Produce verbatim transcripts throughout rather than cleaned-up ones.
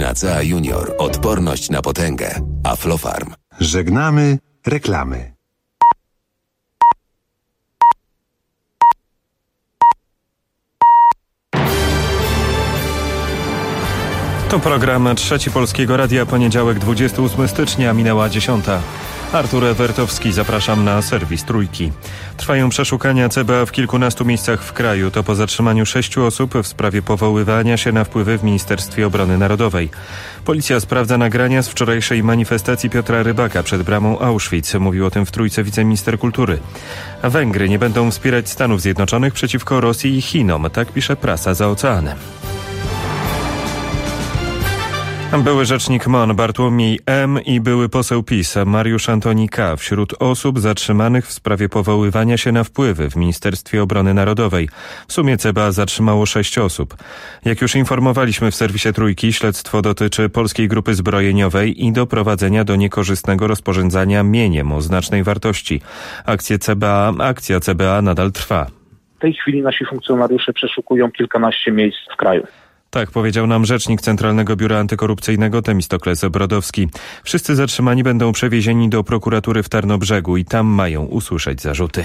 Nacea Junior. Odporność na potęgę. Aflofarm. Żegnamy reklamy. To program Trzeci Polskiego Radia, poniedziałek dwudziestego ósmego stycznia, minęła dziesiąta. Artur Ewertowski, zapraszam na serwis Trójki. Trwają przeszukania C B A w kilkunastu miejscach w kraju. To po zatrzymaniu sześciu osób w sprawie powoływania się na wpływy w Ministerstwie Obrony Narodowej. Policja sprawdza nagrania z wczorajszej manifestacji Piotra Rybaka przed bramą Auschwitz. Mówił o tym w Trójce wiceminister kultury. A Węgry nie będą wspierać Stanów Zjednoczonych przeciwko Rosji i Chinom. Tak pisze prasa za oceanem. Były rzecznik M O N Bartłomiej M. i były poseł PiS Mariusz Antoni K. wśród osób zatrzymanych w sprawie powoływania się na wpływy w Ministerstwie Obrony Narodowej. W sumie C B A zatrzymało sześć osób. Jak już informowaliśmy w serwisie Trójki, śledztwo dotyczy polskiej grupy zbrojeniowej i doprowadzenia do niekorzystnego rozporządzania mieniem o znacznej wartości. Akcja C B A, akcja C B A nadal trwa. W tej chwili nasi funkcjonariusze przeszukują kilkanaście miejsc w kraju. Tak powiedział nam rzecznik Centralnego Biura Antykorupcyjnego Temistokles Brodowski. Wszyscy zatrzymani będą przewiezieni do prokuratury w Tarnobrzegu i tam mają usłyszeć zarzuty.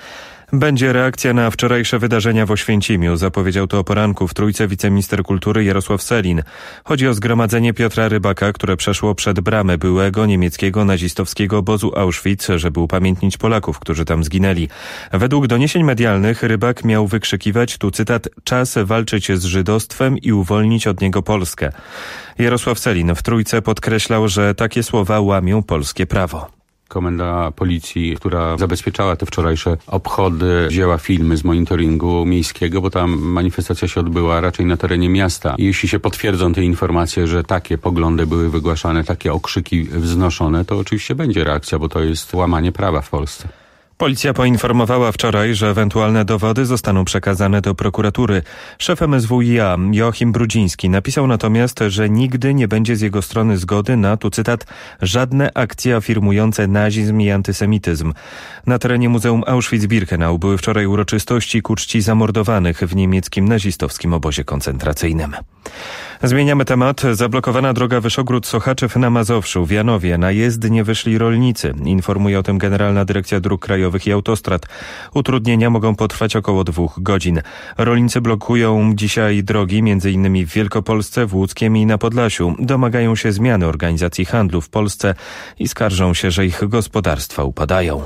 Będzie reakcja na wczorajsze wydarzenia w Oświęcimiu. Zapowiedział to o poranku w Trójce wiceminister kultury Jarosław Sellin. Chodzi o zgromadzenie Piotra Rybaka, które przeszło przed bramę byłego niemieckiego nazistowskiego obozu Auschwitz, żeby upamiętnić Polaków, którzy tam zginęli. Według doniesień medialnych Rybak miał wykrzykiwać, tu cytat, czas walczyć z żydostwem i uwolnić od niego Polskę. Jarosław Sellin w Trójce podkreślał, że takie słowa łamią polskie prawo. Komenda policji, która zabezpieczała te wczorajsze obchody, wzięła filmy z monitoringu miejskiego, bo ta manifestacja się odbyła raczej na terenie miasta. I jeśli się potwierdzą te informacje, że takie poglądy były wygłaszane, takie okrzyki wznoszone, to oczywiście będzie reakcja, bo to jest łamanie prawa w Polsce. Policja poinformowała wczoraj, że ewentualne dowody zostaną przekazane do prokuratury. Szef M S W i A Joachim Brudziński napisał natomiast, że nigdy nie będzie z jego strony zgody na, tu cytat, żadne akcje afirmujące nazizm i antysemityzm. Na terenie Muzeum Auschwitz-Birkenau były wczoraj uroczystości ku czci zamordowanych w niemieckim nazistowskim obozie koncentracyjnym. Zmieniamy temat. Zablokowana droga Wyszogród-Sochaczew na Mazowszu. W Janowie na jezdnię wyszli rolnicy. Informuje o tym Generalna Dyrekcja Dróg Krajowych i Autostrad. Utrudnienia mogą potrwać około dwóch godzin. Rolnicy blokują dzisiaj drogi między innymi w Wielkopolsce, w Łódzkiem i na Podlasiu. Domagają się zmiany organizacji handlu w Polsce i skarżą się, że ich gospodarstwa upadają.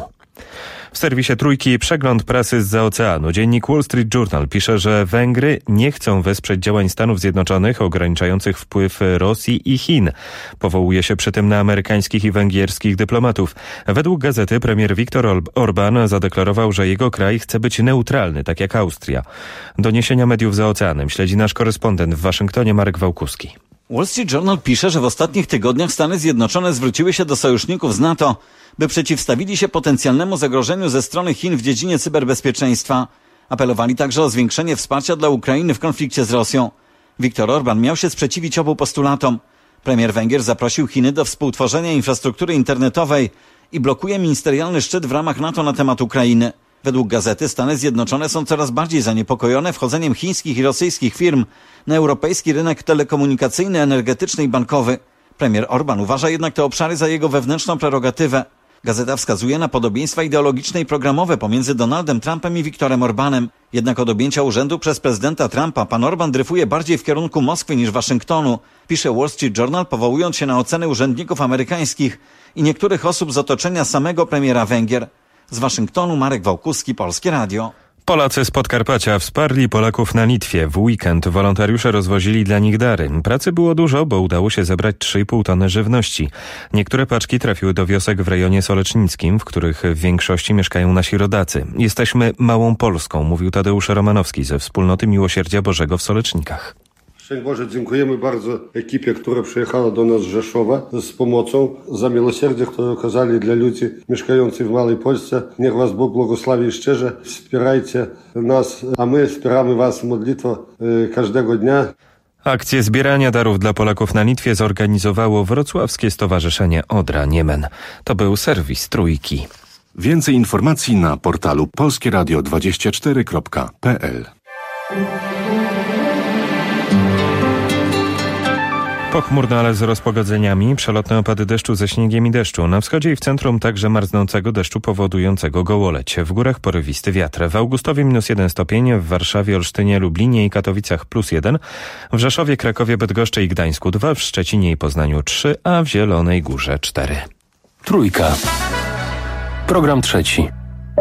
W serwisie Trójki przegląd prasy zza oceanu. Dziennik Wall Street Journal pisze, że Węgry nie chcą wesprzeć działań Stanów Zjednoczonych ograniczających wpływ Rosji i Chin. Powołuje się przy tym na amerykańskich i węgierskich dyplomatów. Według gazety premier Viktor Orbán zadeklarował, że jego kraj chce być neutralny, tak jak Austria. Doniesienia mediów za oceanem śledzi nasz korespondent w Waszyngtonie Marek Wałkuski. Wall Street Journal pisze, że w ostatnich tygodniach Stany Zjednoczone zwróciły się do sojuszników z NATO, by przeciwstawili się potencjalnemu zagrożeniu ze strony Chin w dziedzinie cyberbezpieczeństwa. Apelowali także o zwiększenie wsparcia dla Ukrainy w konflikcie z Rosją. Viktor Orbán miał się sprzeciwić obu postulatom. Premier Węgier zaprosił Chiny do współtworzenia infrastruktury internetowej i blokuje ministerialny szczyt w ramach NATO na temat Ukrainy. Według gazety Stany Zjednoczone są coraz bardziej zaniepokojone wchodzeniem chińskich i rosyjskich firm na europejski rynek telekomunikacyjny, energetyczny i bankowy. Premier Orbán uważa jednak te obszary za jego wewnętrzną prerogatywę. Gazeta wskazuje na podobieństwa ideologiczne i programowe pomiędzy Donaldem Trumpem i Viktorem Orbánem. Jednak od objęcia urzędu przez prezydenta Trumpa pan Orbán dryfuje bardziej w kierunku Moskwy niż Waszyngtonu, pisze Wall Street Journal, powołując się na oceny urzędników amerykańskich i niektórych osób z otoczenia samego premiera Węgier. Z Waszyngtonu Marek Wałkuski, Polskie Radio. Polacy z Podkarpacia wsparli Polaków na Litwie. W weekend wolontariusze rozwozili dla nich dary. Pracy było dużo, bo udało się zebrać trzy i pół tony żywności. Niektóre paczki trafiły do wiosek w rejonie solecznickim, w których w większości mieszkają nasi rodacy. Jesteśmy małą Polską, mówił Tadeusz Romanowski ze Wspólnoty Miłosierdzia Bożego w Solecznikach. Szczęść Boże, dziękujemy bardzo ekipie, która przyjechała do nas z Rzeszowa z pomocą, za miłosierdzie, które okazali dla ludzi mieszkających w Małej Polsce. Niech Was Bóg błogosławi szczerze, wspierajcie nas, a my wspieramy Was modlitwą każdego dnia. Akcję zbierania darów dla Polaków na Litwie zorganizowało Wrocławskie Stowarzyszenie Odra-Niemen. To był serwis Trójki. Więcej informacji na portalu polskie radio dwadzieścia cztery kropka p l. Pochmurno, ale z rozpogodzeniami. Przelotne opady deszczu ze śniegiem i deszczu. Na wschodzie i w centrum także marznącego deszczu powodującego gołoleć. W górach porywisty wiatr. W Augustowie minus jeden stopień, w Warszawie, Olsztynie, Lublinie i Katowicach plus jeden. W Rzeszowie, Krakowie, Bydgoszczy i Gdańsku dwa. W Szczecinie i Poznaniu trzy, a w Zielonej Górze cztery. Trójka. Program trzeci.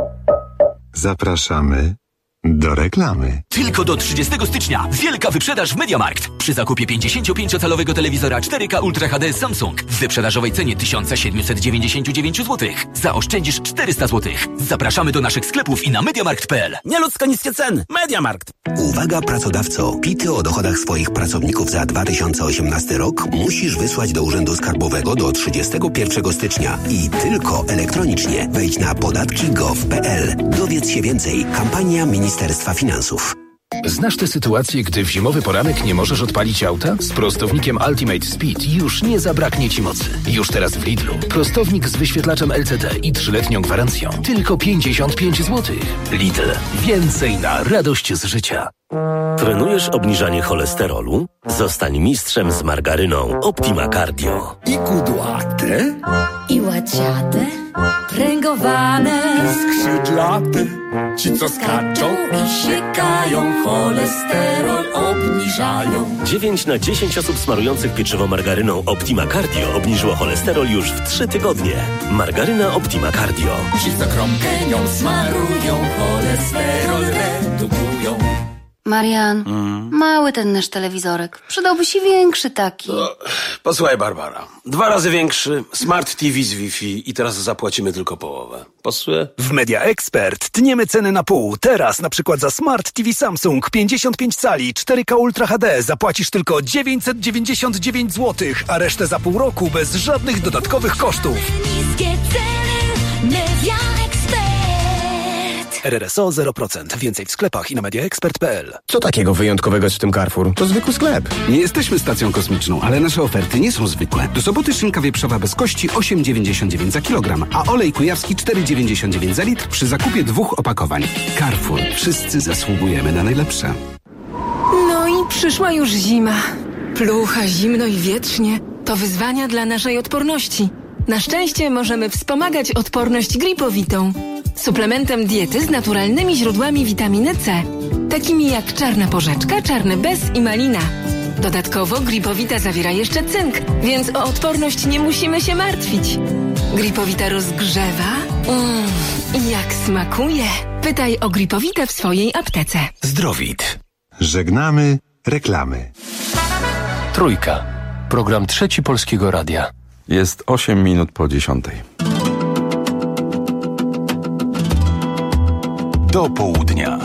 Zapraszamy do reklamy. Tylko do trzydziestego stycznia wielka wyprzedaż w MediaMarkt. Przy zakupie pięćdziesięciopięciocalowego telewizora cztery K Ultra H D Samsung w wyprzedażowej cenie tysiąc siedemset dziewięćdziesiąt dziewięć złotych zaoszczędzisz czterysta złotych. Zapraszamy do naszych sklepów i na mediamarkt kropka p l. Nieludzko niskie ceny. MediaMarkt. Uwaga pracodawco, pity o dochodach swoich pracowników za dwa tysiące osiemnasty rok musisz wysłać do Urzędu Skarbowego do trzydziestego pierwszego stycznia i tylko elektronicznie. Wejdź na podatki kropka gov kropka p l. Dowiedz się więcej. Kampania Ministerstwa Finansów. Znasz tę sytuację, gdy w zimowy poranek nie możesz odpalić auta? Z prostownikiem Ultimate Speed już nie zabraknie Ci mocy. Już teraz w Lidlu. Prostownik z wyświetlaczem L C D i trzyletnią gwarancją. Tylko pięćdziesiąt pięć złotych. Lidl. Więcej na radość z życia. Trenujesz obniżanie cholesterolu? Zostań mistrzem z margaryną Optima Cardio. I kudłate, i łaciate, pręgowane, i skrzydlate. Ci, co skaczą i siekają, cholesterol obniżają. dziewięć na dziesięć osób smarujących pieczywo margaryną Optima Cardio obniżyło cholesterol już w trzy tygodnie. Margaryna Optima Cardio. Ci, co kromkę nią smarują, cholesterol redukują. Marian, mm. mały ten nasz telewizorek. Przydałby się większy taki. No, posłuchaj, Barbara. Dwa razy większy, Smart T V z Wi-Fi i teraz zapłacimy tylko połowę. Pasuje? W Media Expert tniemy ceny na pół. Teraz na przykład za Smart T V Samsung pięćdziesiąt pięć cali cztery K Ultra H D zapłacisz tylko dziewięćset dziewięćdziesiąt dziewięć złotych, a resztę za pół roku bez żadnych dodatkowych kosztów. Niskie ceny, Media Expert. R R S O zero procent. Więcej w sklepach i na media expert kropka p l. Co takiego wyjątkowego jest w tym Carrefour? To zwykły sklep. Nie jesteśmy stacją kosmiczną, ale nasze oferty nie są zwykłe. Do soboty szynka wieprzowa bez kości osiem dziewięćdziesiąt dziewięć za kilogram, a olej kujawski cztery dziewięćdziesiąt dziewięć za litr przy zakupie dwóch opakowań. Carrefour. Wszyscy zasługujemy na najlepsze. No i przyszła już zima. Plucha, zimno i wietrznie. To wyzwania dla naszej odporności. Na szczęście możemy wspomagać odporność gripowitą. Suplementem diety z naturalnymi źródłami witaminy C, takimi jak czarna porzeczka, czarny bez i malina. Dodatkowo Gripowita zawiera jeszcze cynk, więc o odporność nie musimy się martwić. Gripowita rozgrzewa. Mmm, i jak smakuje. Pytaj o Gripowitę w swojej aptece. Zdrowit. Żegnamy reklamy. Trójka. Program trzeci Polskiego Radia. Jest osiem minut po dziesiątej. Do południa.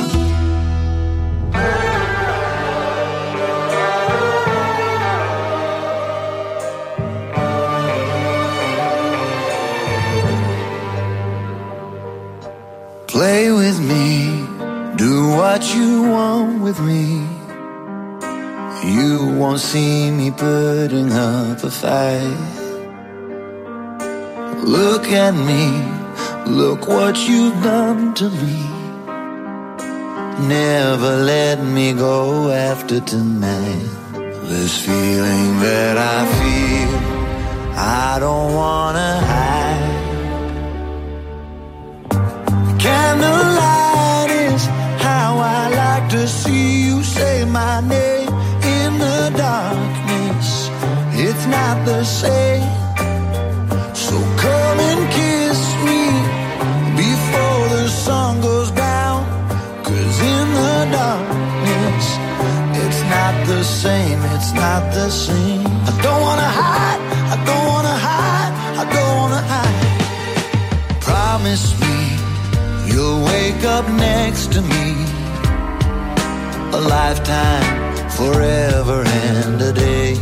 Play with me, do what you want with me. You won't see me putting up a fight. Look at me, look what you've done to me. Never let me go after tonight. This feeling that I feel, I don't wanna hide. Candlelight is how I like to see you say my name in the darkness. It's not the same. So come and kiss me before the sun goes down. 'Cause in the darkness, it's not the same, it's not the same. I don't wanna hide, I don't wanna hide, I don't wanna hide. Promise me you'll wake up next to me. A lifetime, forever and a day.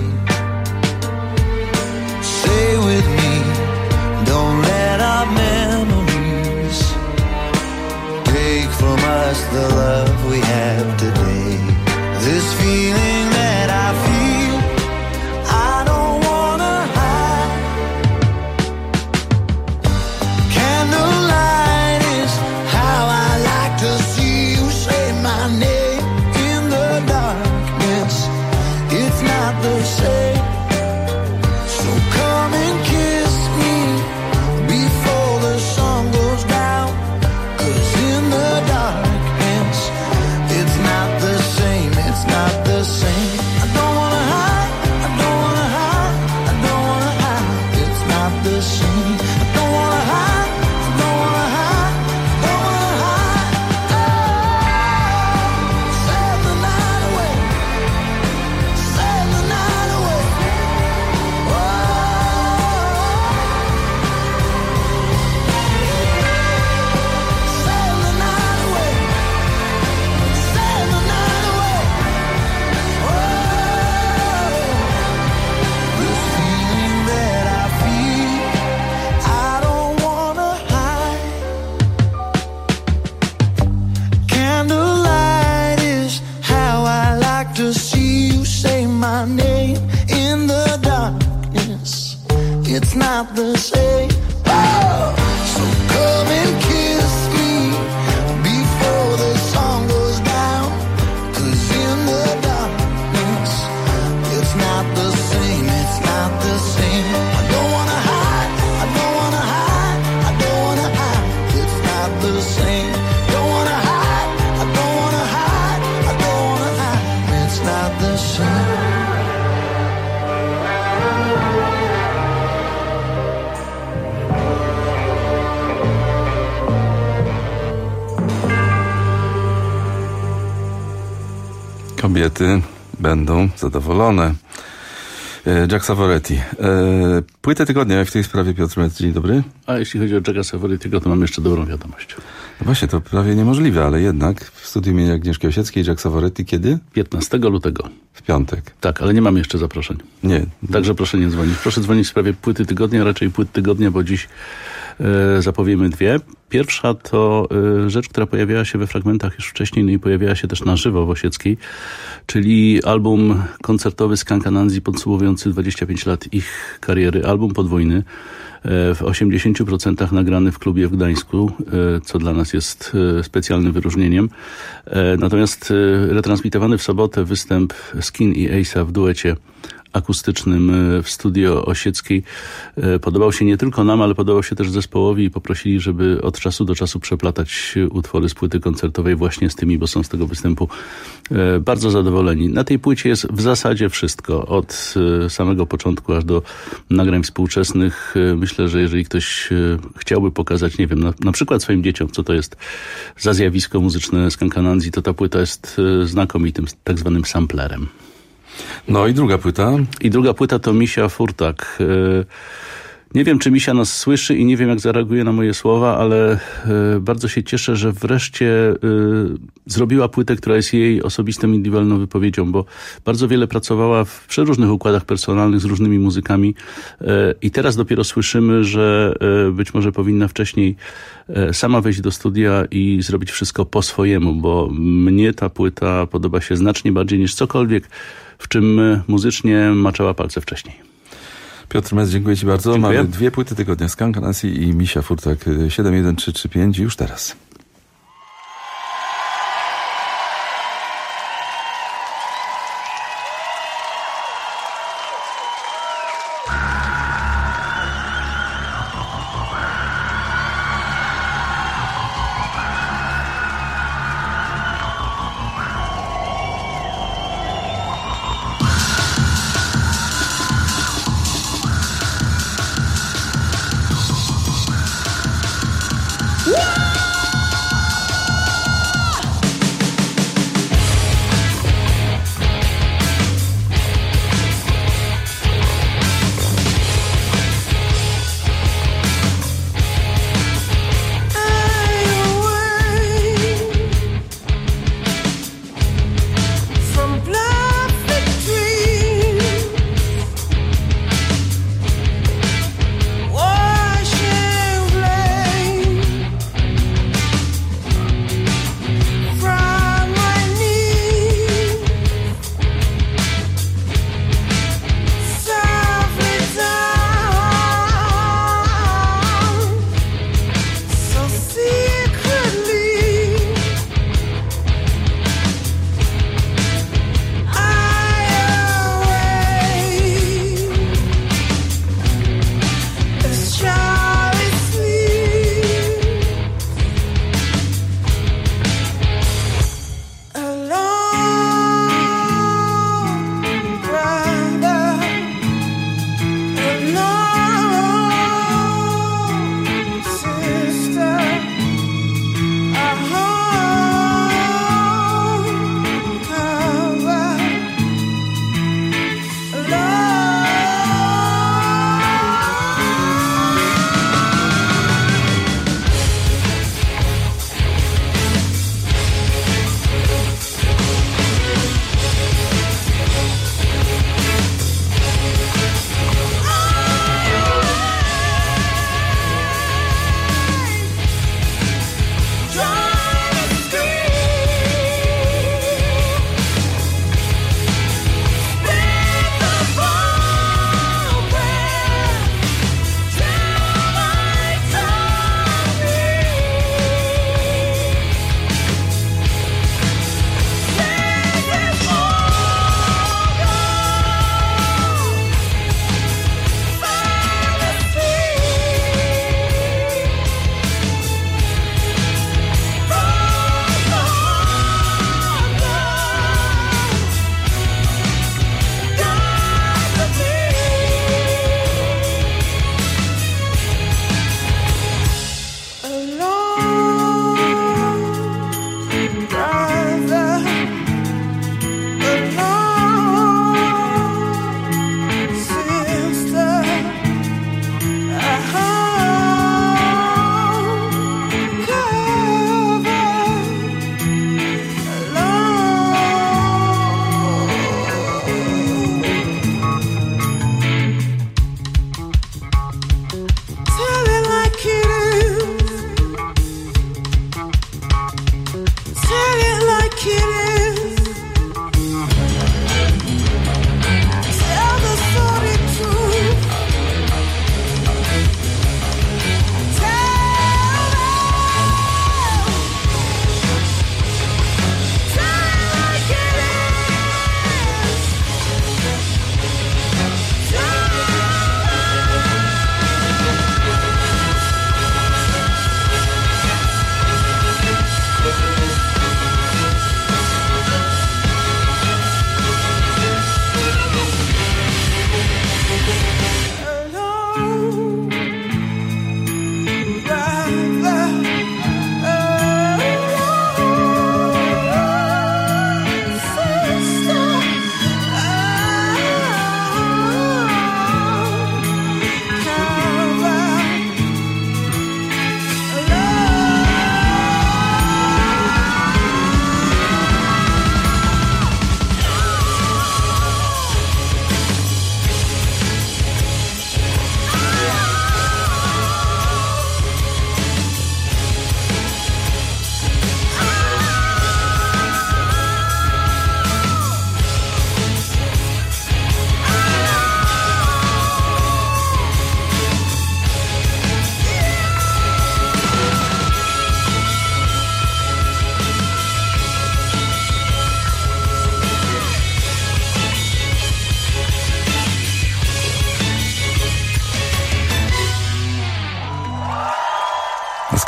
Stay with me, don't let our memories take from us the love we have today. This feeling that I feel, I don't wanna hide. Candlelight is how I like to see you say my name in the darkness. It's not the same. it's not the same. Oh, so come and kiss me before the sun goes down, 'cause in the darkness it's not the same, it's not the same. I don't wanna hide, I don't wanna hide, I don't wanna hide, it's not the same. Don't wanna hide, I don't wanna hide, I don't wanna hide, it's not the same. Kobiety będą zadowolone. Jack Savoretti. Płytę tygodnia w tej sprawie, Piotr Metz, dzień dobry. A jeśli chodzi o Jacka Savorettiego, to mam jeszcze dobrą wiadomość. No właśnie, to prawie niemożliwe, ale jednak w studiu imienia Agnieszki Osieckiej Jack Savoretti kiedy? piętnastego lutego. W piątek. Tak, ale nie mam jeszcze zaproszeń. Nie. Także proszę nie dzwonić. Proszę dzwonić w sprawie płyty tygodnia, raczej płyt tygodnia, bo dziś e, zapowiemy dwie. Pierwsza to e, rzecz, która pojawiała się we fragmentach już wcześniej, no i pojawiała się też na żywo w Osieckiej, czyli album koncertowy Skunk Anansi podsumowujący dwadzieścia pięć lat ich kariery. Album podwójny, w osiemdziesięciu procentach nagrany w klubie w Gdańsku, co dla nas jest specjalnym wyróżnieniem. Natomiast retransmitowany w sobotę występ Skin i Ace'a w duecie akustycznym w studio Osieckiej podobał się nie tylko nam, ale podobał się też zespołowi i poprosili, żeby od czasu do czasu przeplatać utwory z płyty koncertowej właśnie z tymi, bo są z tego występu bardzo zadowoleni. Na tej płycie jest w zasadzie wszystko, od samego początku aż do nagrań współczesnych. Myślę, że jeżeli ktoś chciałby pokazać, nie wiem, na, na przykład swoim dzieciom, co to jest za zjawisko muzyczne Skunk Anansi, to ta płyta jest znakomitym tak zwanym samplerem. No i druga płyta? I druga płyta to Misia Furtak. Nie wiem, czy Misia nas słyszy i nie wiem, jak zareaguje na moje słowa, ale bardzo się cieszę, że wreszcie zrobiła płytę, która jest jej osobistą, indywidualną wypowiedzią, bo bardzo wiele pracowała w przeróżnych układach personalnych z różnymi muzykami i teraz dopiero słyszymy, że być może powinna wcześniej sama wejść do studia i zrobić wszystko po swojemu, bo mnie ta płyta podoba się znacznie bardziej niż cokolwiek, w czym muzycznie maczała palce wcześniej. Piotr Metz, dziękuję Ci bardzo. Dziękuję. Mamy dwie płyty tygodnia, Skunk Anansi i Misia Furtak. siedem jeden trzy trzy pięć już teraz. Woo!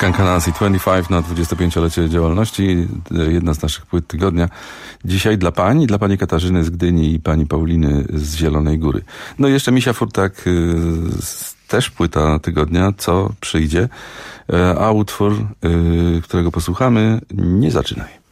Kankanasi dwadzieścia pięć na dwudziestopięciolecie działalności. Jedna z naszych płyt tygodnia. Dzisiaj dla pani, dla pani Katarzyny z Gdyni i pani Pauliny z Zielonej Góry. No i jeszcze Misia Furtak, też płyta tygodnia, co przyjdzie. A utwór, którego posłuchamy, Nie zaczynaj.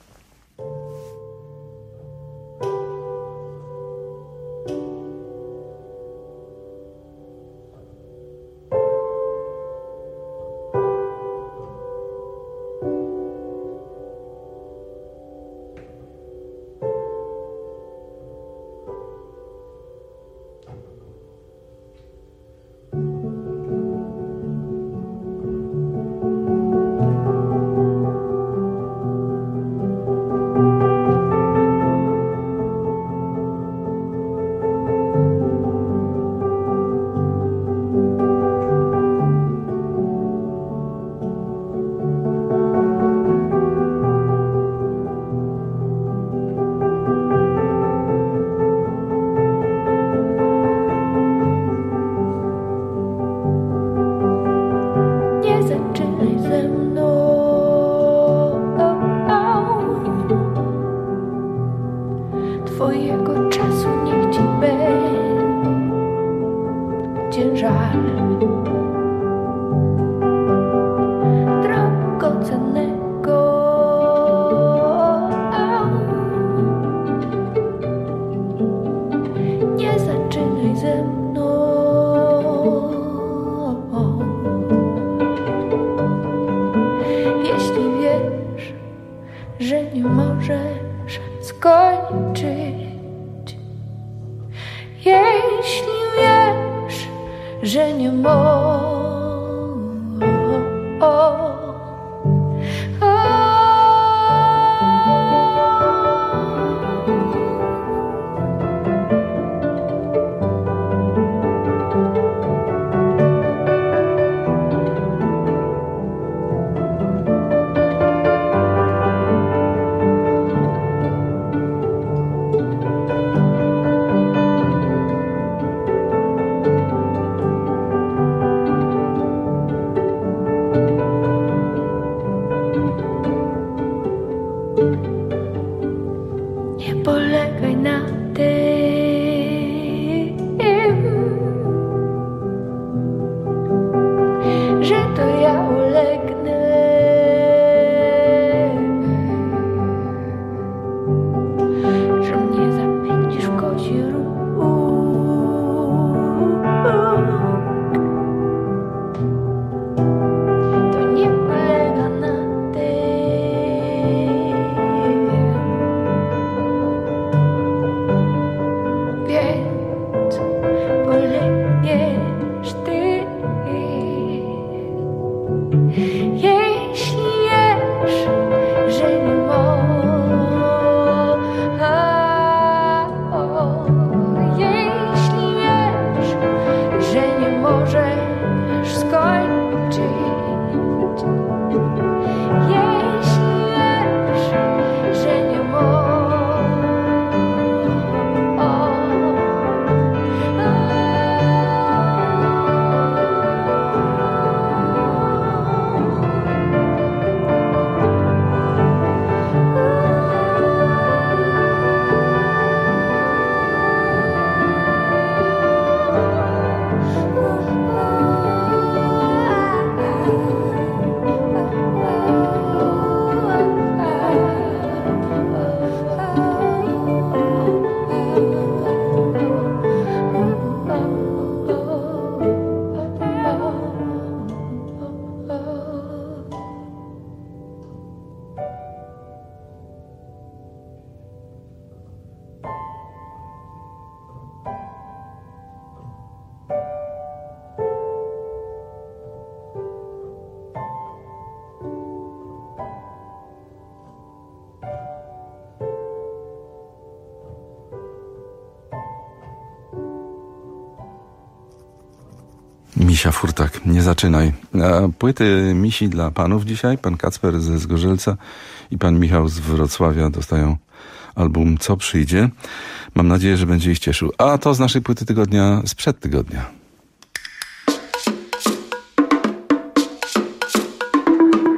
Misia Furtak, Nie zaczynaj. A płyty Misi dla panów dzisiaj. Pan Kacper ze Zgorzelca i pan Michał z Wrocławia dostają album Co przyjdzie. Mam nadzieję, że będzie ich cieszył. A to z naszej płyty tygodnia sprzed tygodnia.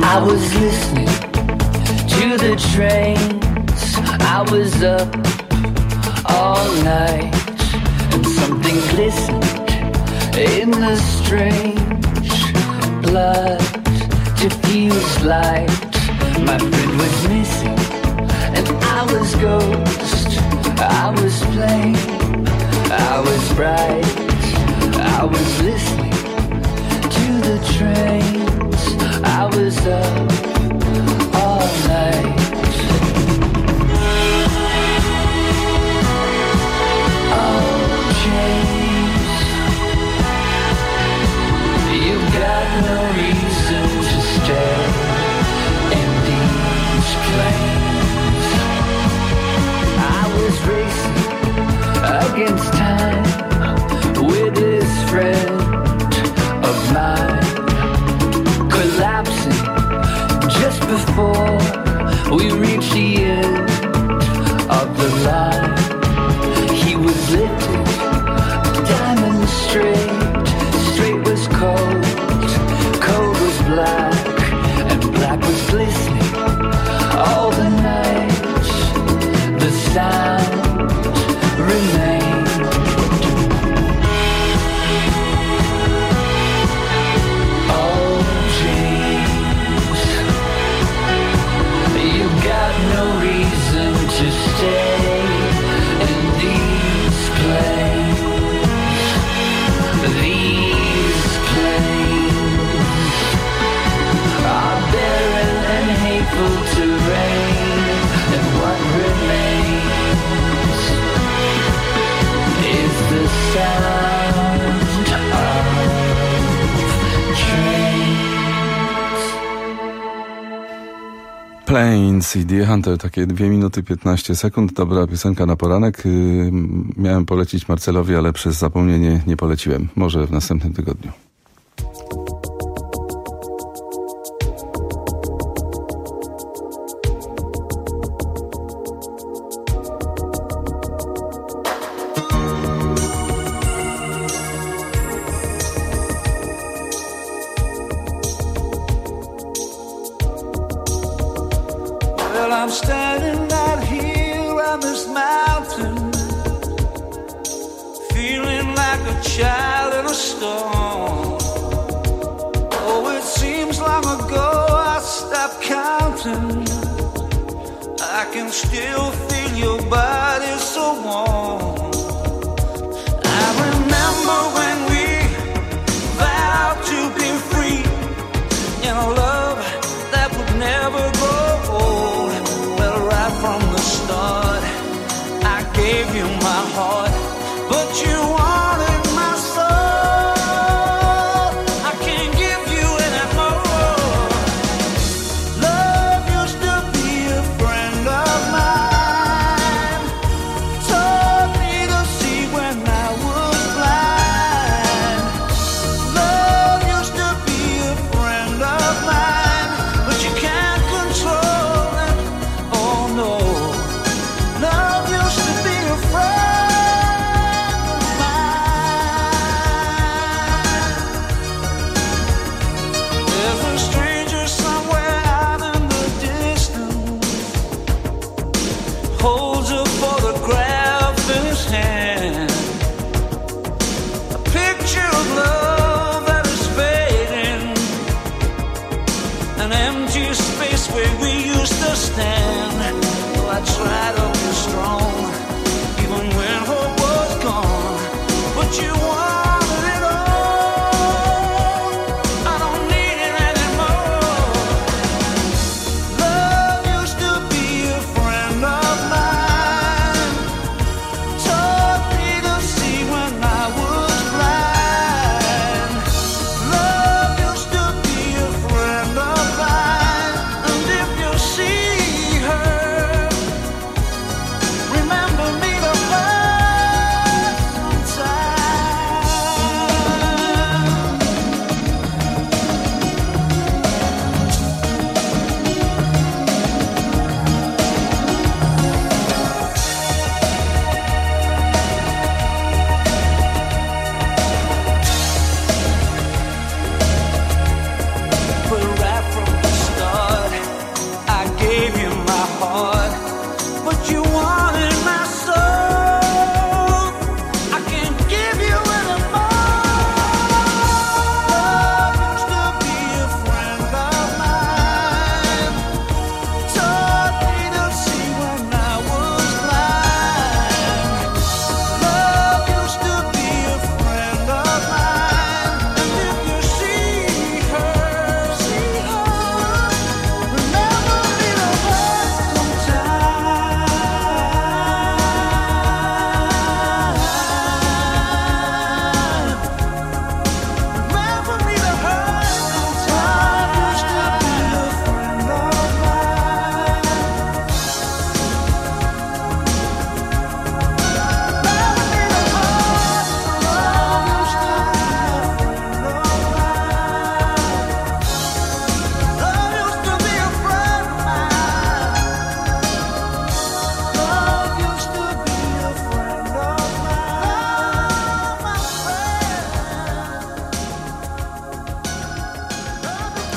I was listening to the trains. I was up all night, and something glistened in the strange blood diffused light. My friend was missing, and I was ghost. I was plain, I was bright. I was listening to the trains. I was up all night. Oh, James, you've got no reason to stay in these plains. I was racing against time with this friend of mine, collapsing just before we reached the end of the line. He was lifted, diamond straight, straight was cold, cold was black, and black was glistening all the night. The sound remained. Oh, James, you've got no reason to stay in these plains. These plains are barren and hateful terrain, and what remains is the sound of trains. Plains i The Hunter, takie dwie minuty piętnaście sekund, dobra piosenka na poranek. Yy, miałem polecić Marcelowi, ale przez zapomnienie nie poleciłem. Może w następnym tygodniu. Well, I'm standing out here on this mountain, feeling like a child in a storm. Oh, it seems long ago I stopped counting. I can still feel your body so warm. I remember when we vowed to be free in a love that would never grow old. Well, right from the start, I gave you my heart, but you wanted my soul. I can't give you any more. Love used to be a friend of mine, taught me to see when I was blind. Love used to be a friend of mine, but you can't control it. Oh no. Love used to be a friend of mine. There's a stranger somewhere out in the distance, holds a photograph in his hand, a picture of love that is fading, an empty space where we used to stand. Oh, I tried to be strong, even when hope was gone, but you wanted it all. I don't need it anymore. Love used to be a friend of mine, taught me to see when I was blind. Love used to be a friend of mine, and if you see her, remember me the first time.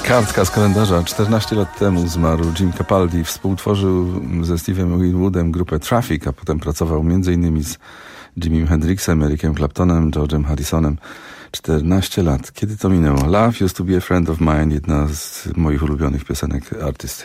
Kartka z kalendarza. czternaście lat temu zmarł Jim Capaldi. Współtworzył ze Steve'em Winwoodem grupę Traffic, a potem pracował między innymi z Jimim Hendrixem, Ericiem Claptonem, George'em Harrisonem. czternaście lat. Kiedy to minęło? Love Used to Be a Friend of Mine, jedna z moich ulubionych piosenek artysty.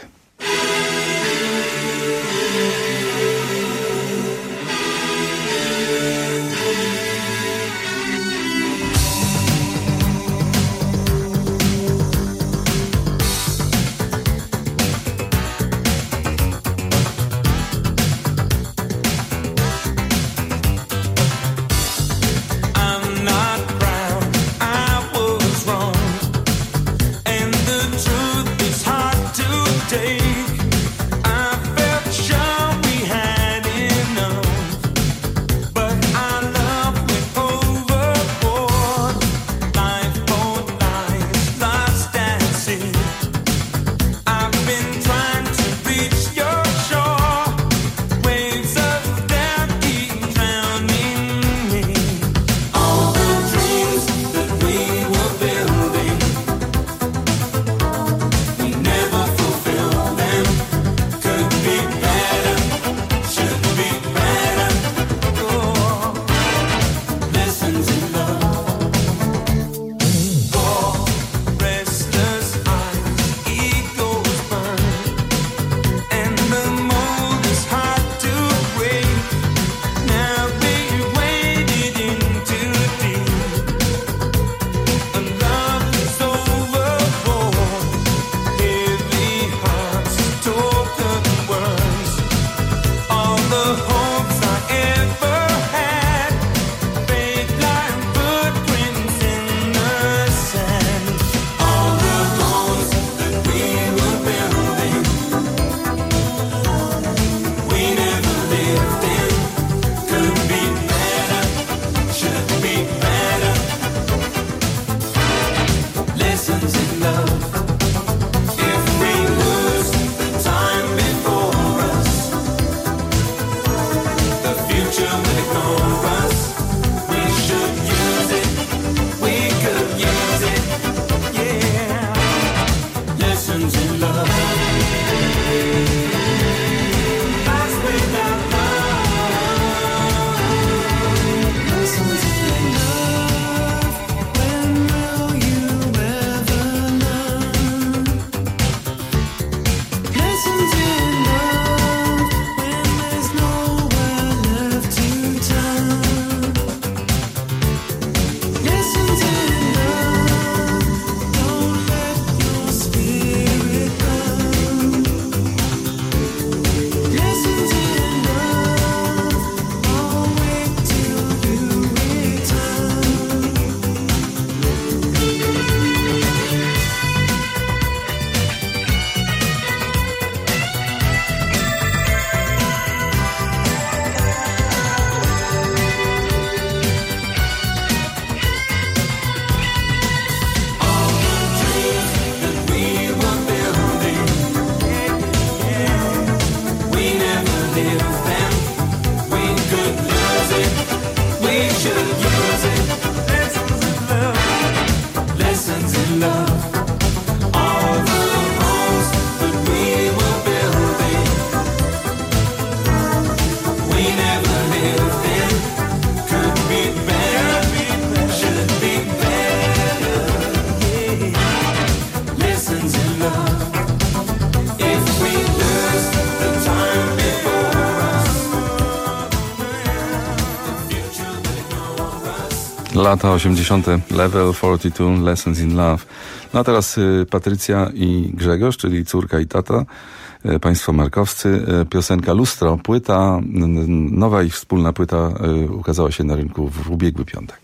Lata osiemdziesiąte. Level czterdzieści dwa, Lessons in Love. No a teraz y, Patrycja i Grzegorz, czyli córka i tata, y, państwo markowscy. Y, piosenka Lustro, płyta, y, nowa ich wspólna płyta y, ukazała się na rynku w ubiegły piątek.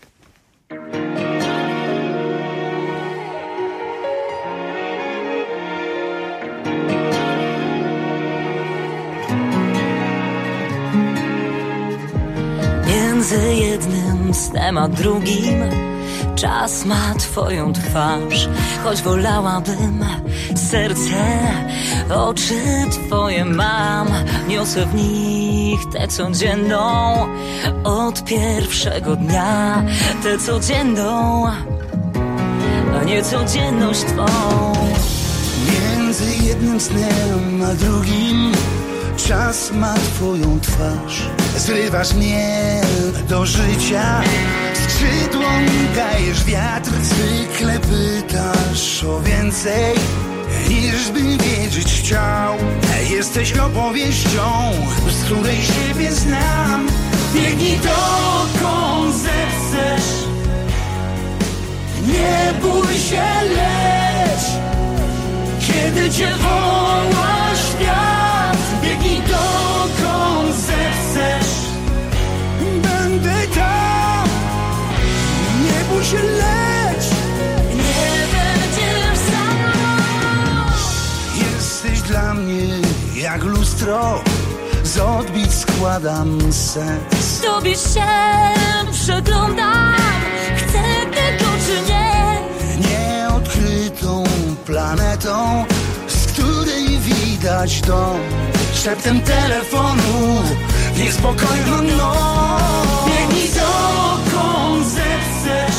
Między jednym snem a drugim czas ma twoją twarz. Choć wolałabym serce, oczy twoje mam. Niosę w nich tę codzienną od pierwszego dnia. Tę codzienną niecodzienność twą. Między jednym snem a drugim czas ma twoją twarz. Zrywasz mnie do życia, skrzydłom dajesz wiatr. Zwykle pytasz o więcej niż bym wiedzieć chciał. Jesteś opowieścią, z której siebie znam. Biegnij dokąd zechcesz, nie bój się, leć, kiedy cię woła świat. Biegnij dokąd zechcesz, będę tam. Nie bój się, leć, nie będziesz sam. jesteś dla mnie jak lustro, z odbić składam sens. Tobie się przeglądam, chcę tego czy nie. Nieodkrytą planetą, z której widać dom. Szeptem telefonu w niespokojną noc. Biegnij dokąd zechcesz,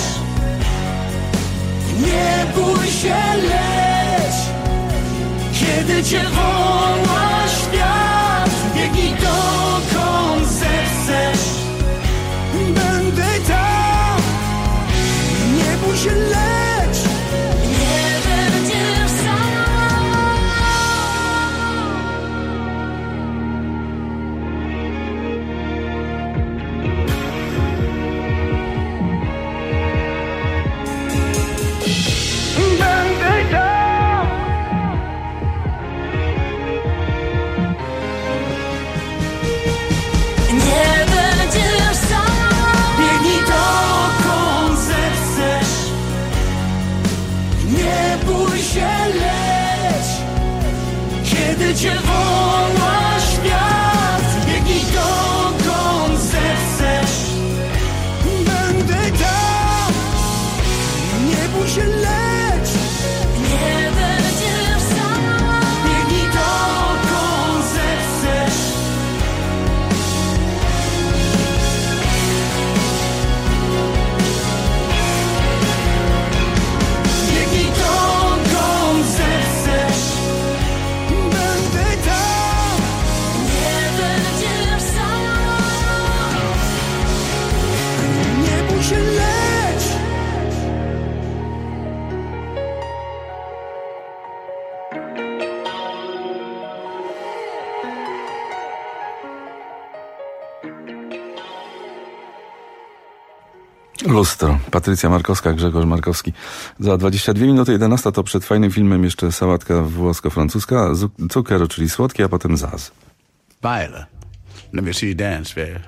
nie bój się, leć, kiedy cię woła świat. Biegnij dokąd zechcesz, będę tam. Nie bój się, leć, nie będziesz sam. będę tam. Nie będziesz sam. Biegnij dokąd zechcesz, nie bój się, leć, kiedy cię woła świat. Biegnij dokąd zechcesz, będę tam. Nie bój się, leć, Nie będziesz sam. biegnij dokąd zechcesz. Biegnij dokąd zechcesz, będę tam. Nie będziesz sam. Nie bój się, leć. Lustro. Patrycja Markowska, Grzegorz Markowski. Za dwadzieścia dwie minuty jedenasta to przed fajnym filmem jeszcze sałatka włosko-francuska, zu- cukier, czyli słodki, a potem zaz. Viola, let me see you dance, babe.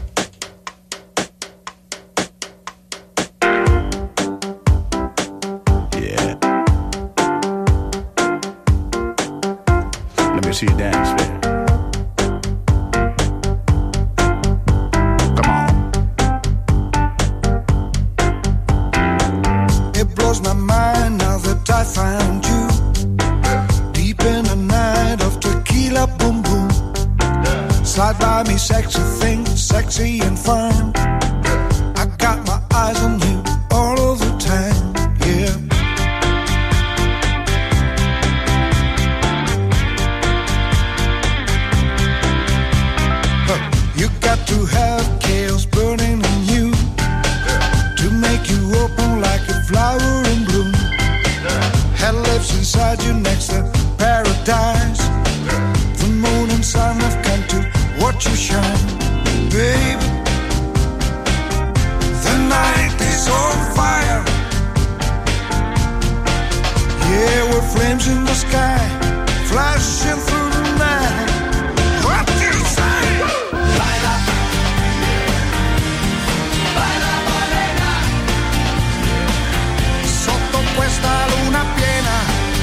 Yeah. Let me see you dance, babe. Come on. It blows my mind now that I found you. Deep in the night of tequila, boom boom. Slide by me, sexy thing, sexy and fine. I got my eyes on you all of the time, yeah. Huh. You got to have chaos burning in you to make you open like a flower in bloom. Hell lives inside you next to paradise. The moon and sun have come to watch you shine, baby. The night is on fire. Yeah, we're flames in the sky, flashing through the night. What do you say? Baila, baila, morena. Sotto questa luna piena.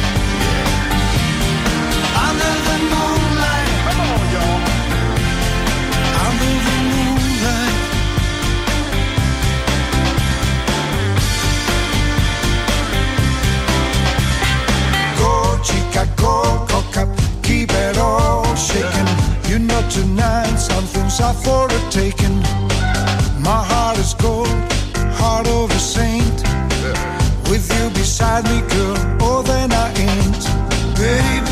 Under the moonlight. Come on, y'all. Under the moonlight. Go, chica, go, cock up, keep it all shaking. You know tonight something's up for the taking. My heart is gold, heart of a saint. With you beside beside me, girl, oh, then I ain't. Baby,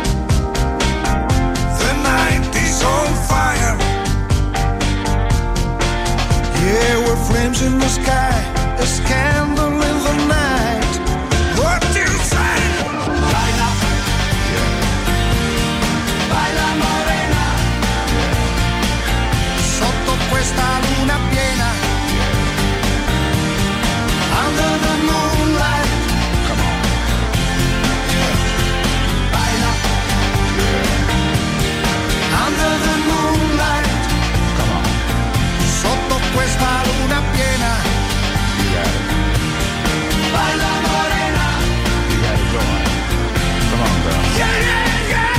the night is on fire. Yeah, we're flames in the sky, a scandal in the night. What do you say? Baila, baila morena, sotto questa luna piena, under the moonlight. Come on, yeah. Baila, yeah. Under the moonlight. Come on, sotto questa luna piena. You got it. Baila morena. You got it going. Come on, girl. Yeah, yeah, yeah.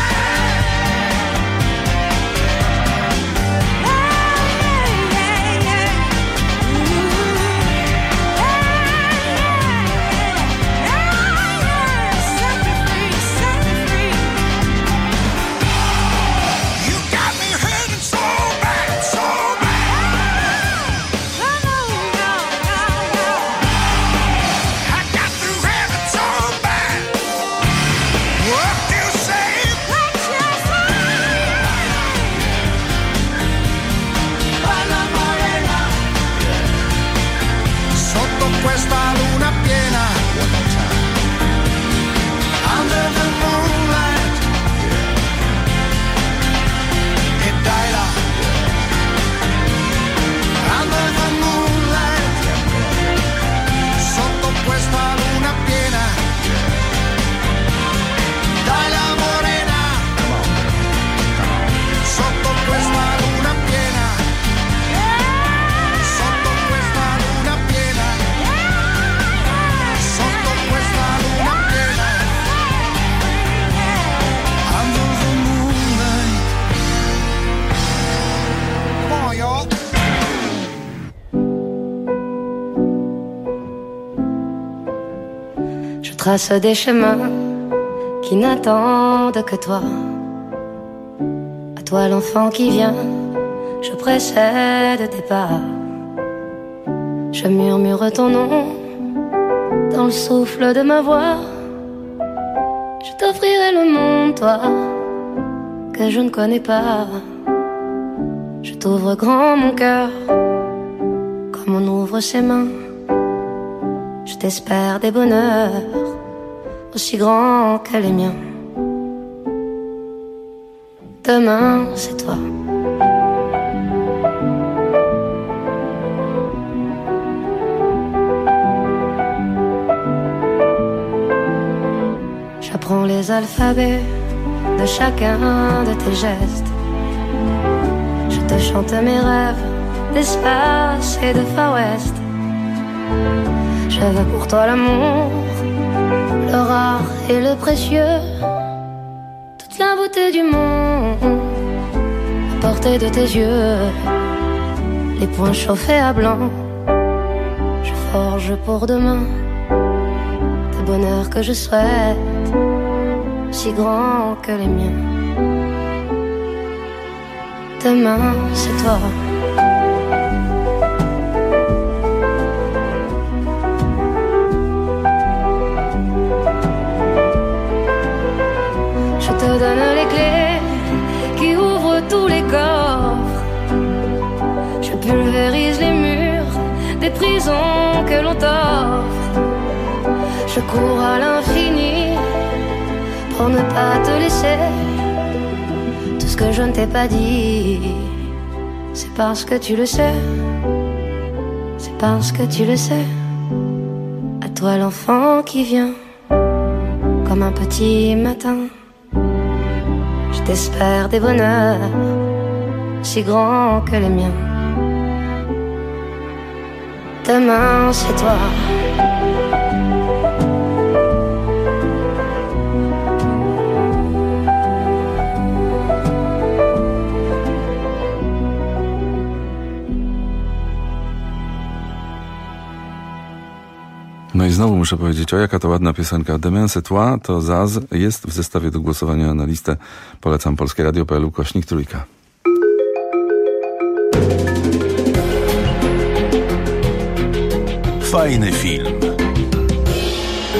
You got me hurting so bad, so bad. I got to have it so bad. What do you say? Baila morena, sotto questa luna piena. Under the moonlight. E dai là. Under the moonlight. Sotto questa luna piena. Dai la morena. Sotto questa luna piena. Sotto questa luna piena. Sotto questa luna piena. Under the moonlight. Come on, y'all. Je trace des chemins qui n'attendent que toi. À toi l'enfant qui vient, je précède tes pas. Je murmure ton nom dans le souffle de ma voix. Je t'offrirai le monde, toi, que je ne connais pas. Je t'ouvre grand mon cœur, comme on ouvre ses mains. Je t'espère des bonheurs aussi grands que les miens. Demain, c'est toi. J'apprends les alphabets de chacun de tes gestes. Je te chante mes rêves d'espace et de Far West. Je veux pour toi l'amour, le rare et le précieux, toute la beauté du monde, à portée de tes yeux, les poings chauffés à blanc. Je forge pour demain des bonheurs que je souhaite, si grands que les miens. Demain, c'est toi. Je te donne les clés qui ouvrent tous les coffres. Je pulvérise les murs des prisons que l'on t'offre. Je cours à l'infini pour ne pas te laisser. Tout ce que je ne t'ai pas dit, c'est parce que tu le sais. C'est parce que tu le sais. À toi l'enfant qui vient, comme un petit matin. Je t'espère des bonheurs si grands que les miens. Demain, c'est toi. No i znowu muszę powiedzieć, o jaka to ładna piosenka. Demain c'est toi, to Zaz jest w zestawie do głosowania na listę. Polecam polskie radio kropka p l ukośnik trójka. Fajny film.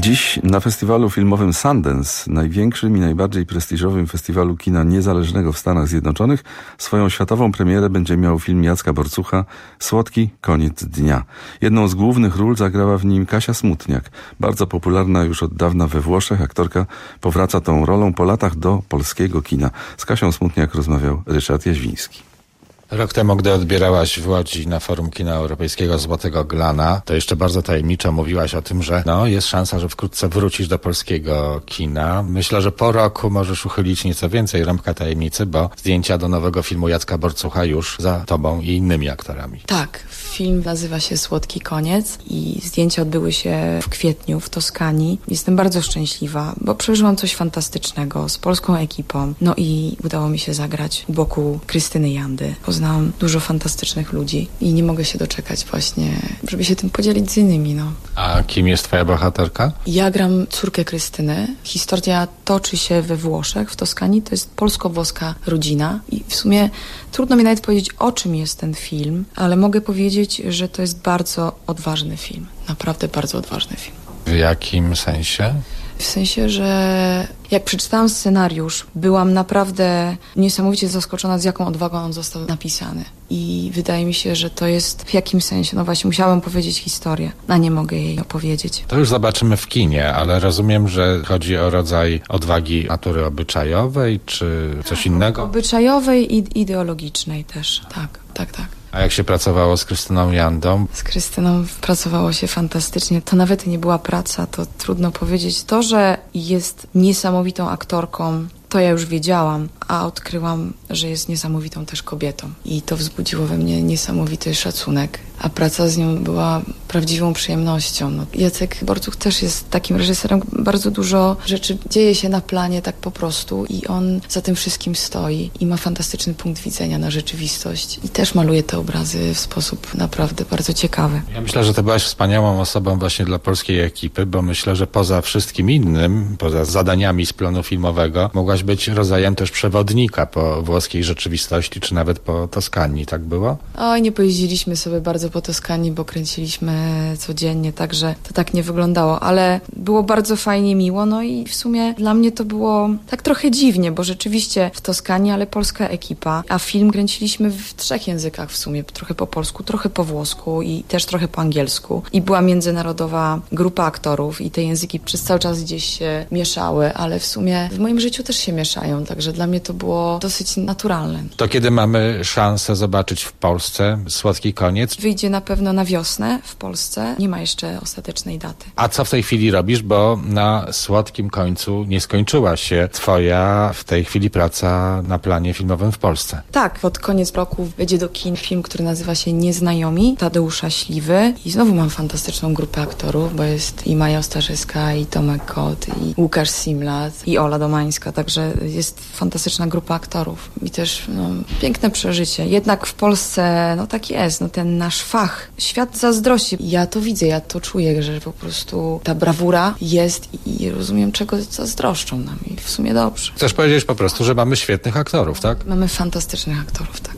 Dziś na festiwalu filmowym Sundance, największym i najbardziej prestiżowym festiwalu kina niezależnego w Stanach Zjednoczonych, swoją światową premierę będzie miał film Jacka Borcucha Słodki koniec dnia. Jedną z głównych ról zagrała w nim Kasia Smutniak. Bardzo popularna już od dawna we Włoszech, aktorka powraca tą rolą po latach do polskiego kina. Z Kasią Smutniak rozmawiał Ryszard Jaźwiński. Rok temu, gdy odbierałaś w Łodzi na Forum Kina Europejskiego Złotego Glana, to jeszcze bardzo tajemniczo mówiłaś o tym, że no, jest szansa, że wkrótce wrócisz do polskiego kina. Myślę, że po roku możesz uchylić nieco więcej rąbka tajemnicy, bo zdjęcia do nowego filmu Jacka Borcucha już za tobą i innymi aktorami. Tak, film nazywa się Słodki koniec i zdjęcia odbyły się w kwietniu w Toskanii. Jestem bardzo szczęśliwa, bo przeżyłam coś fantastycznego z polską ekipą. No i udało mi się zagrać u boku Krystyny Jandy. Poznałam dużo fantastycznych ludzi i nie mogę się doczekać właśnie, żeby się tym podzielić z innymi, no. A kim jest twoja bohaterka? Ja gram córkę Krystyny. Historia toczy się we Włoszech, w Toskanii. To jest polsko-włoska rodzina i w sumie trudno mi nawet powiedzieć, o czym jest ten film, ale mogę powiedzieć, że to jest bardzo odważny film. Naprawdę bardzo odważny film. W jakim sensie? W sensie, że jak przeczytałam scenariusz, byłam naprawdę niesamowicie zaskoczona, z jaką odwagą on został napisany. I wydaje mi się, że to jest w jakimś sensie, no właśnie musiałam powiedzieć historię, a nie mogę jej opowiedzieć. To już zobaczymy w kinie, ale rozumiem, że chodzi o rodzaj odwagi natury obyczajowej, czy coś innego? Obyczajowej i ideologicznej też, tak, tak, tak. A jak się pracowało z Krystyną Jandą? Z Krystyną pracowało się fantastycznie. To nawet nie była praca, to trudno powiedzieć. To, że jest niesamowitą aktorką, to ja już wiedziałam, a odkryłam, że jest niesamowitą też kobietą. I to wzbudziło we mnie niesamowity szacunek. A praca z nią była prawdziwą przyjemnością. No, Jacek Borcuch też jest takim reżyserem. Bardzo dużo rzeczy dzieje się na planie tak po prostu i on za tym wszystkim stoi i ma fantastyczny punkt widzenia na rzeczywistość. I też maluje te obrazy w sposób naprawdę bardzo ciekawy. Ja myślę, że ty byłaś wspaniałą osobą właśnie dla polskiej ekipy, bo myślę, że poza wszystkim innym, poza zadaniami z planu filmowego, mogłaś być rodzajem też przewodnika po włoskiej rzeczywistości, czy nawet po Toskanii. Tak było? Oj, nie pojeździliśmy sobie bardzo po Toskanii, bo kręciliśmy codziennie, także to tak nie wyglądało, ale było bardzo fajnie, miło, no i w sumie dla mnie to było tak trochę dziwnie, bo rzeczywiście w Toskanii, ale polska ekipa, a film kręciliśmy w trzech językach w sumie, trochę po polsku, trochę po włosku i też trochę po angielsku i była międzynarodowa grupa aktorów i te języki przez cały czas gdzieś się mieszały, ale w sumie w moim życiu też się mieszają, także dla mnie to było dosyć naturalne. To kiedy mamy szansę zobaczyć w Polsce Słodki koniec? Wyjdzie na pewno na wiosnę w Polsce. Nie ma jeszcze ostatecznej daty. A co w tej chwili robisz? Bo na Słodkim końcu nie skończyła się twoja w tej chwili praca na planie filmowym w Polsce. Tak, pod koniec roku wejdzie do kin film, który nazywa się Nieznajomi, Tadeusza Śliwy. I znowu mam fantastyczną grupę aktorów, bo jest i Maja Ostarzyska, i Tomek Kot, i Łukasz Simlat, i Ola Domańska. Także jest fantastyczna grupa aktorów. I też no, piękne przeżycie. Jednak w Polsce, no tak jest, no ten nasz fach. Świat zazdrości. Ja to widzę, ja to czuję, że po prostu ta brawura jest i rozumiem, czego zazdroszczą nam i w sumie dobrze. Chcesz powiedzieć po prostu, że mamy świetnych aktorów, tak? Mamy fantastycznych aktorów, tak.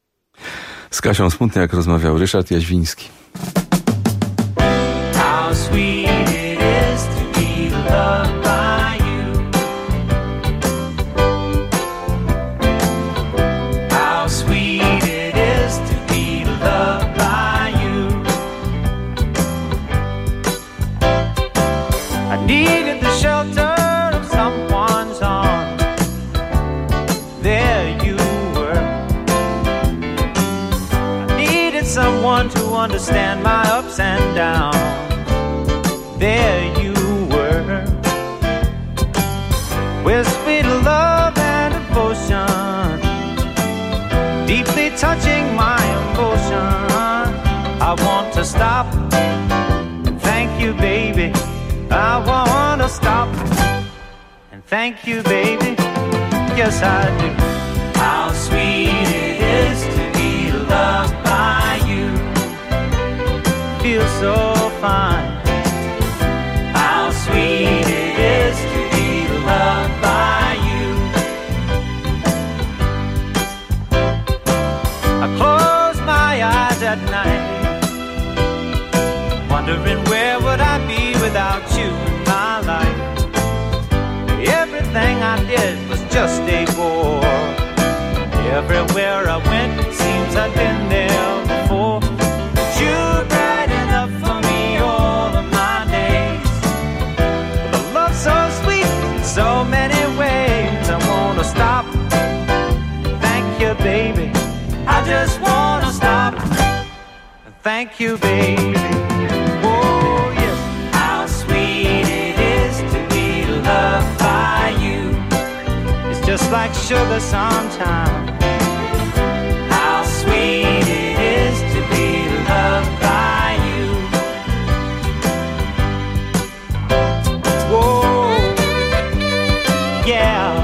Z Kasią Smutniak rozmawiał Ryszard Jaźwiński. How sweet it is to be loved by you. How sweet it is to be loved by you. I needed the shelter of someone's arms. There you were. I needed someone to understand my ups and downs. There you were. With sweet love and devotion, deeply touching my emotion. I want to stop and thank you, baby. I want to stop and thank you, baby. Yes, I do. How sweet it is to be loved by you. Feels so fine. How sweet it is to be loved by you. I close my eyes at night, wondering where would I be without you in my everything I did was just a bore. Everywhere I went, it seems I've been there before. But you brighten up for me all of my days. The love's so sweet in so many ways. I wanna stop. Thank you, baby. I just wanna stop. Thank you, baby. Oh, yes. How sweet it is to be loved by you. It's just like sugar sometimes. How sweet it is to be loved by you. Whoa, yeah.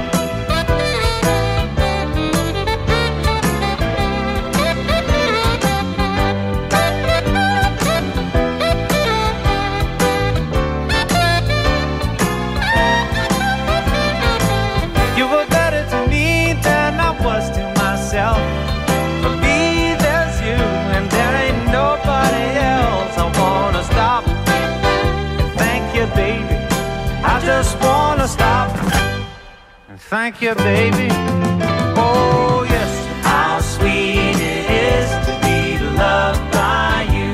You were better to me than I was to myself. For me, there's you, and there ain't nobody else. I wanna stop and thank you, baby. I just wanna stop and thank you, baby. Oh, yes. How sweet it is to be loved by you.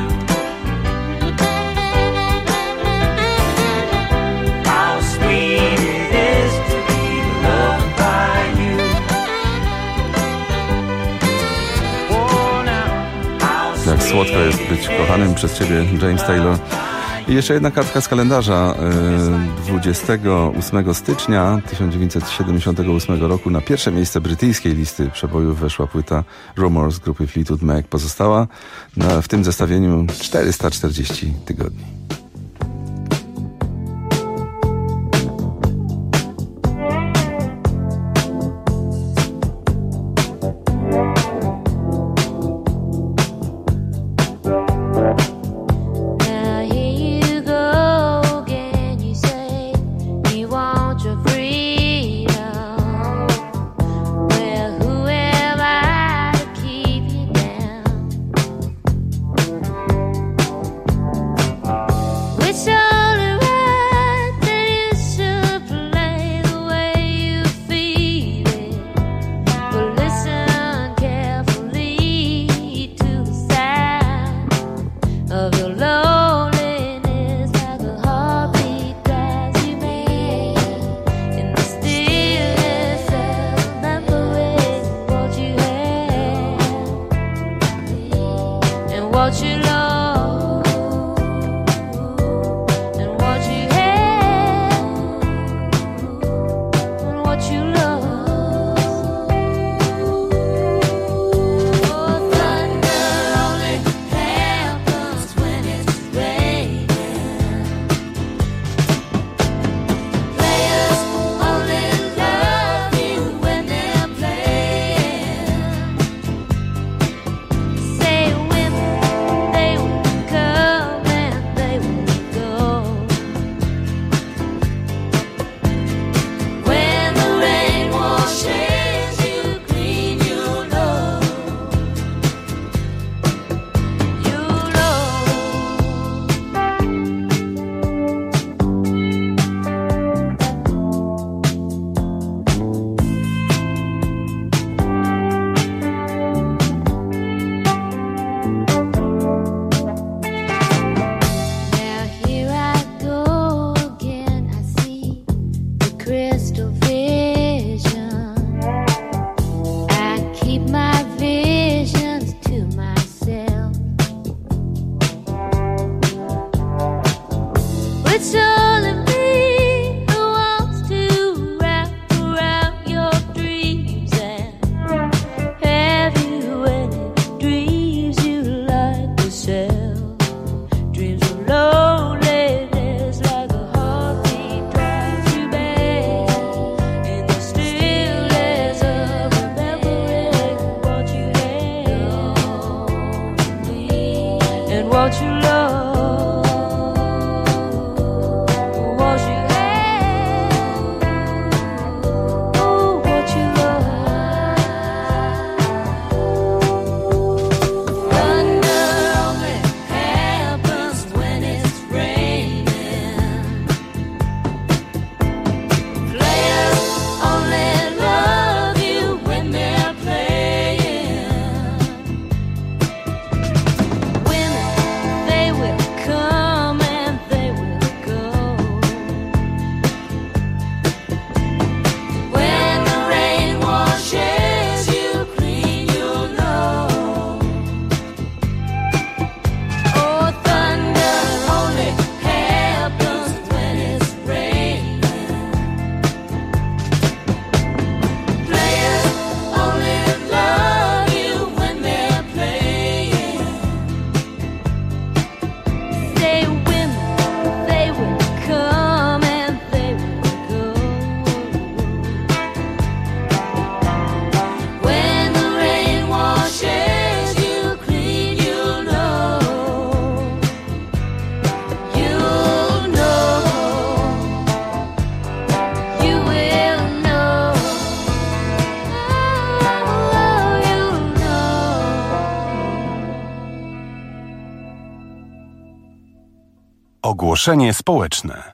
How sweet it is to be loved by you. Oh, now. How Jak słodko jest być kochanym przez ciebie, James Taylor. I jeszcze jedna kartka z kalendarza. e, dwudziestego ósmego stycznia tysiąc dziewięćset siedemdziesiątego ósmego roku na pierwsze miejsce brytyjskiej listy przebojów weszła płyta Rumors grupy Fleetwood Mac. Pozostała na, w tym zestawieniu czterysta czterdzieści tygodni. Now here you go again. You say you want your freedom. Well, who am I to keep you down? It's only right that you should play the way you feel it. But listen carefully to the sound of your loneliness, like a heartbeat drives you mad. In the stillness of remembering what you had and what you lost and what you had and what you lost. Oh, thunder only happens when it's raining. Players only love you when they're playing. Say women, they will come and they will go. When the rain washes you clean, you know, you know. Now here I go again. I see the crystal vision. I keep my visions to myself. It's only me who wants to wrap around your dreams and have you any dreams you like yourself. Dreams of loneliness, like a heartbeat drives you mad. In the stillness of remembering what you had and what you lost, what you had, oh, what you lost. Thunder only happens when it's raining. Players Ogłoszenie społeczne.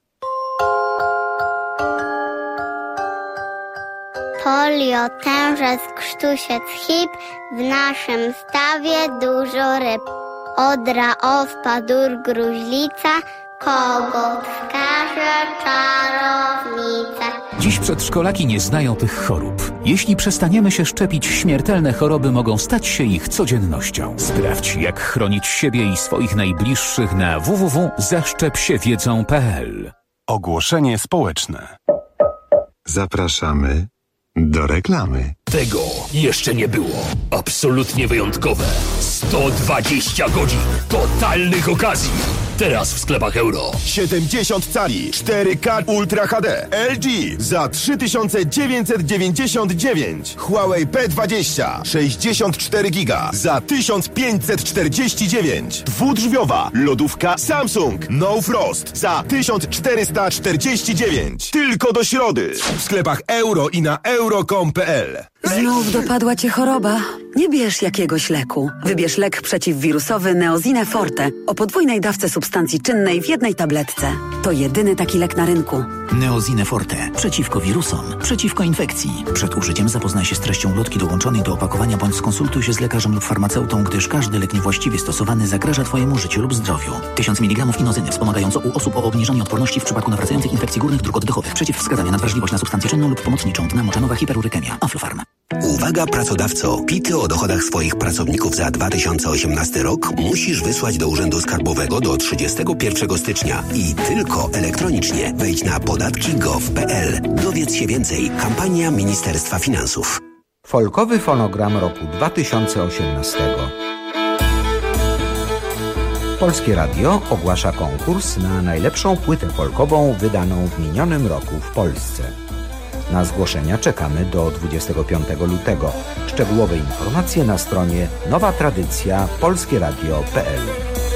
Polio, tężec, krztusiec, hip, w naszym stawie dużo ryb. Odra, ospa, dur, gruźlica, kogut, wskaże czarownicę. Dziś przedszkolaki nie znają tych chorób. Jeśli przestaniemy się szczepić, śmiertelne choroby mogą stać się ich codziennością. Sprawdź, jak chronić siebie i swoich najbliższych na w w w kropka zaszczep się wiedzą kropka p l. Ogłoszenie społeczne. Zapraszamy do reklamy. Tego jeszcze nie było. Absolutnie wyjątkowe. sto dwadzieścia godzin totalnych okazji. Teraz w sklepach Euro. siedemdziesiąt cali cztery K Ultra H D L G za trzy tysiące dziewięćset dziewięćdziesiąt dziewięć. Huawei P dwadzieścia sześćdziesiąt cztery giga za tysiąc pięćset czterdzieści dziewięć. Dwudrzwiowa lodówka Samsung No Frost za tysiąc czterysta czterdzieści dziewięć. Tylko do środy. W sklepach Euro i na euro kropka com kropka p l. Znów dopadła cię choroba? Nie bierz jakiegoś leku. Wybierz lek przeciwwirusowy Neozine Forte o podwójnej dawce substancji czynnej w jednej tabletce. To jedyny taki lek na rynku. Neozine Forte. Przeciwko wirusom, przeciwko infekcji. Przed użyciem zapoznaj się z treścią ulotki dołączonej do opakowania bądź skonsultuj się z lekarzem lub farmaceutą, gdyż każdy lek niewłaściwie stosowany zagraża twojemu życiu lub zdrowiu. tysiąc miligramów inozyny wspomagająco u osób o obniżonej odporności w przypadku nawracających infekcji górnych dróg oddechowych. Przeciwwskazania na wrażliwość na substancję czynną lub pomocniczą. Dna moczanowa hiperurykemia. Aflofarm. Uwaga pracodawco! Pity o dochodach swoich pracowników za dwa tysiące osiemnasty rok musisz wysłać do Urzędu Skarbowego do trzydziestego pierwszego stycznia i tylko elektronicznie. Wejdź na podatki kropka gov kropka p l. Dowiedz się więcej. Kampania Ministerstwa Finansów. Folkowy fonogram roku dwa tysiące osiemnastego. Polskie Radio ogłasza konkurs na najlepszą płytę folkową wydaną w minionym roku w Polsce. Na zgłoszenia czekamy do dwudziestego piątego lutego. Szczegółowe informacje na stronie nowa tradycja polskie radio kropka p l.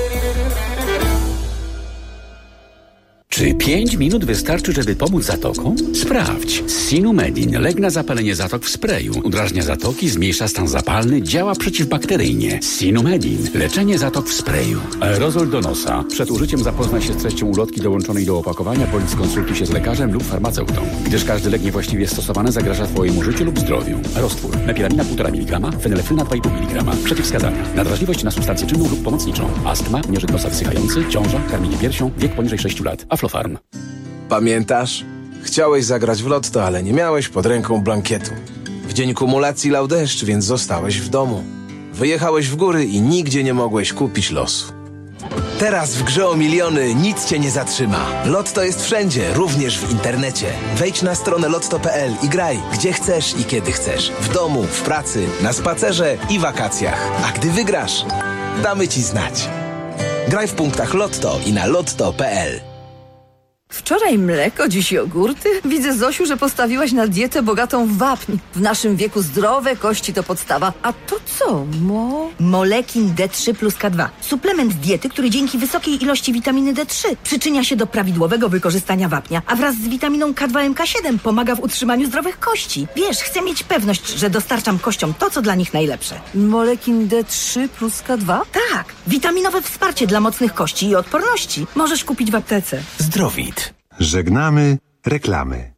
Czy pięć minut wystarczy, żeby pomóc zatokom? Sprawdź. Sinumedin. Lek na zapalenie zatok w sprayu. Udrażnia zatoki, zmniejsza stan zapalny, działa przeciwbakteryjnie. Sinumedin. Leczenie zatok w sprayu. Aerozol do nosa. Przed użyciem zapoznaj się z treścią ulotki dołączonej do opakowania bądź skonsultuj się z lekarzem lub farmaceutą, gdyż każdy lek niewłaściwie stosowany zagraża twojemu życiu lub zdrowiu. Roztwór. Mepiramina półtora miligrama, fenylefryna dwa i pół miligrama. Przeciwwskazania. Nadwrażliwość na substancję czynną lub pomocniczą. Astma, mierzyk nosa wysychający, ciąża, karmienie piersią, wiek poniżej sześciu lat. Aflofarm. Pamiętasz? Chciałeś zagrać w lotto, ale nie miałeś pod ręką blankietu. W dzień kumulacji lał deszcz, więc zostałeś w domu. Wyjechałeś w góry i nigdzie nie mogłeś kupić losu. Teraz w grze o miliony nic cię nie zatrzyma. Lotto jest wszędzie, również w internecie. Wejdź na stronę lotto kropka p l i graj, gdzie chcesz i kiedy chcesz. W domu, w pracy, na spacerze i wakacjach. A gdy wygrasz, damy ci znać. Graj w punktach Lotto i na lotto kropka p l. Wczoraj mleko, dziś jogurty. Widzę, Zosiu, że postawiłaś na dietę bogatą w wapń. W naszym wieku zdrowe kości to podstawa. A to co, mo? Molekin D trzy plus K dwa. Suplement diety, który dzięki wysokiej ilości witaminy D trzy przyczynia się do prawidłowego wykorzystania wapnia, a wraz z witaminą K dwa M K siedem pomaga w utrzymaniu zdrowych kości. Wiesz, chcę mieć pewność, że dostarczam kościom to, co dla nich najlepsze. Molekin D trzy plus K dwa? Tak. Witaminowe wsparcie dla mocnych kości i odporności. Możesz kupić w aptece. Zdrowit. Żegnamy reklamy.